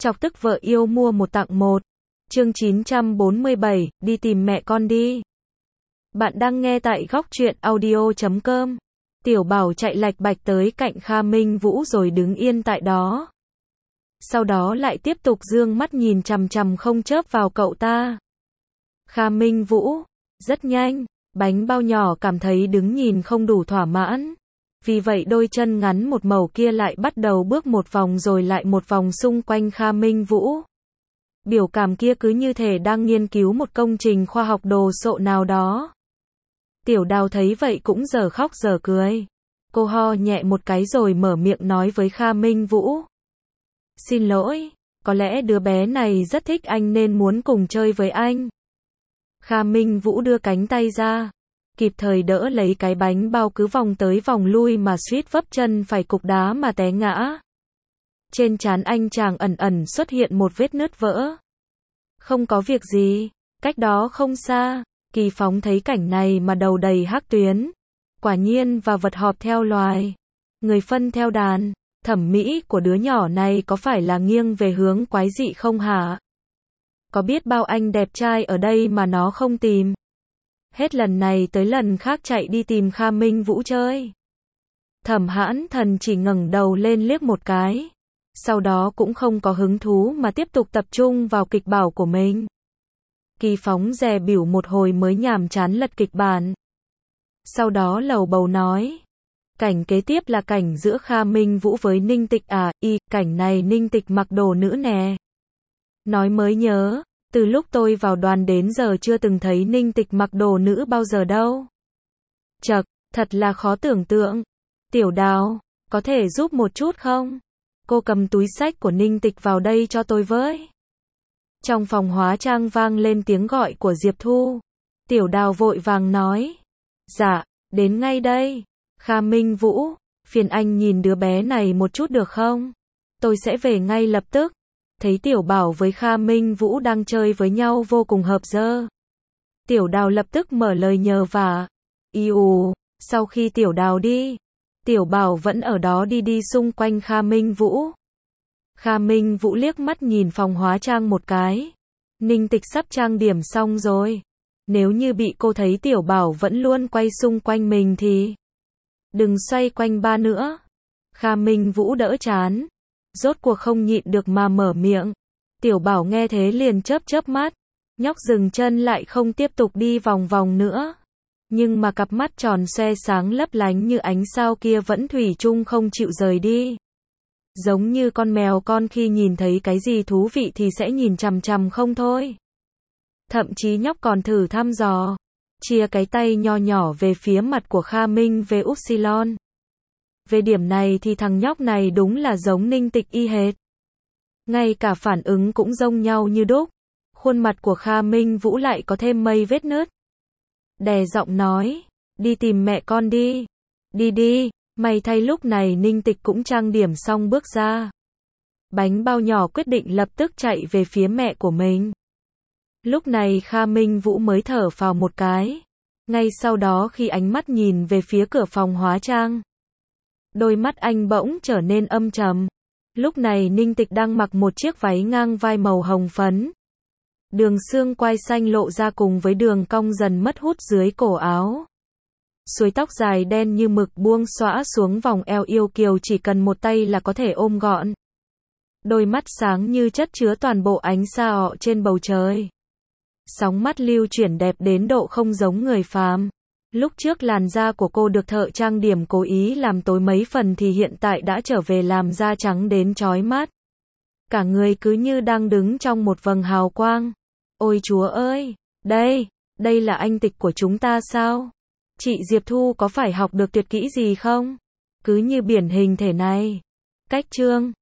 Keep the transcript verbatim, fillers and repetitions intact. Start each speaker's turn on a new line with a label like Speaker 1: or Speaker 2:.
Speaker 1: Chọc tức vợ yêu mua một tặng một. Chương chín trăm bốn mươi bảy, đi tìm mẹ con đi. Bạn đang nghe tại góc truyện audio chấm com. Tiểu Bảo chạy lạch bạch tới cạnh Kha Minh Vũ rồi đứng yên tại đó. Sau đó lại tiếp tục dương mắt nhìn chằm chằm không chớp vào cậu ta. Kha Minh Vũ, rất nhanh, bánh bao nhỏ cảm thấy đứng nhìn không đủ thỏa mãn. Vì vậy đôi chân ngắn một màu kia lại bắt đầu bước một vòng rồi lại một vòng xung quanh Kha Minh Vũ. Biểu cảm kia cứ như thể đang nghiên cứu một công trình khoa học đồ sộ nào đó. Tiểu Đào thấy vậy cũng giờ khóc giờ cười. Cô ho nhẹ một cái rồi mở miệng nói với Kha Minh Vũ. Xin lỗi, có lẽ đứa bé này rất thích anh nên muốn cùng chơi với anh. Kha Minh Vũ đưa cánh tay ra, kịp thời đỡ lấy cái bánh bao cứ vòng tới vòng lui mà suýt vấp chân phải cục đá mà té ngã. Trên trán anh chàng ẩn ẩn xuất hiện một vết nứt vỡ. Không có việc gì, cách đó không xa, Kỳ Phóng thấy cảnh này mà đầu đầy hắc tuyến. Quả nhiên và vật họp theo loài, người phân theo đàn, thẩm mỹ của đứa nhỏ này có phải là nghiêng về hướng quái dị không hả? Có biết bao anh đẹp trai ở đây mà nó không tìm. Hết lần này tới lần khác chạy đi tìm Kha Minh Vũ chơi. Thẩm Hãn Thần chỉ ngẩng đầu lên liếc một cái. Sau đó cũng không có hứng thú mà tiếp tục tập trung vào kịch bảo của mình. Kỳ Phóng dè bỉu một hồi mới nhàm chán lật kịch bản. Sau đó lầu bầu nói. Cảnh kế tiếp là cảnh giữa Kha Minh Vũ với Ninh Tịch à, y, cảnh này Ninh Tịch mặc đồ nữ nè. Nói mới nhớ, từ lúc tôi vào đoàn đến giờ chưa từng thấy Ninh Tịch mặc đồ nữ bao giờ đâu. Chậc, thật là khó tưởng tượng. Tiểu Đào, có thể giúp một chút không? Cô cầm túi xách của Ninh Tịch vào đây cho tôi với. Trong phòng hóa trang vang lên tiếng gọi của Diệp Thu. Tiểu Đào vội vàng nói. Dạ, đến ngay đây. Kha Minh Vũ, phiền anh nhìn đứa bé này một chút được không? Tôi sẽ về ngay lập tức. Thấy Tiểu Bảo với Kha Minh Vũ đang chơi với nhau vô cùng hợp dơ. Tiểu Đào lập tức mở lời nhờ vả. Iù, sau khi Tiểu Đào đi, Tiểu Bảo vẫn ở đó đi đi xung quanh Kha Minh Vũ. Kha Minh Vũ liếc mắt nhìn phòng hóa trang một cái. Ninh Tịch sắp trang điểm xong rồi. Nếu như bị cô thấy Tiểu Bảo vẫn luôn quay xung quanh mình thì đừng xoay quanh ba nữa. Kha Minh Vũ đỡ chán. Rốt cuộc không nhịn được mà mở miệng. Tiểu Bảo nghe thế liền chớp chớp mắt. Nhóc dừng chân lại không tiếp tục đi vòng vòng nữa. Nhưng mà cặp mắt tròn xoe sáng lấp lánh như ánh sao kia vẫn thủy chung không chịu rời đi. Giống như con mèo con khi nhìn thấy cái gì thú vị thì sẽ nhìn chằm chằm không thôi. Thậm chí nhóc còn thử thăm dò. Chia cái tay nho nhỏ về phía mặt của Kha Minh về Upsilon. Về điểm này thì thằng nhóc này đúng là giống Ninh Tịch y hệt. Ngay cả phản ứng cũng giống nhau như đúc. Khuôn mặt của Kha Minh Vũ lại có thêm mây vết nứt. Đè giọng nói, đi tìm mẹ con đi. Đi đi, may thay lúc này Ninh Tịch cũng trang điểm xong bước ra. Bánh bao nhỏ quyết định lập tức chạy về phía mẹ của mình. Lúc này Kha Minh Vũ mới thở phào một cái. Ngay sau đó khi ánh mắt nhìn về phía cửa phòng hóa trang, đôi mắt anh bỗng trở nên âm trầm. Lúc này Ninh Tịch đang mặc một chiếc váy ngang vai màu hồng phấn. Đường xương quai xanh lộ ra cùng với đường cong dần mất hút dưới cổ áo. Suối tóc dài đen như mực buông xõa xuống vòng eo yêu kiều chỉ cần một tay là có thể ôm gọn. Đôi mắt sáng như chất chứa toàn bộ ánh sao trên bầu trời. Sóng mắt lưu chuyển đẹp đến độ không giống người phàm. Lúc trước làn da của cô được thợ trang điểm cố ý làm tối mấy phần thì hiện tại đã trở về làm da trắng đến chói mắt. Cả người cứ như đang đứng trong một vầng hào quang. Ôi Chúa ơi, đây, đây là anh Tịch của chúng ta sao? Chị Diệp Thu có phải học được tuyệt kỹ gì không? Cứ như biển hình thể này. Cách chương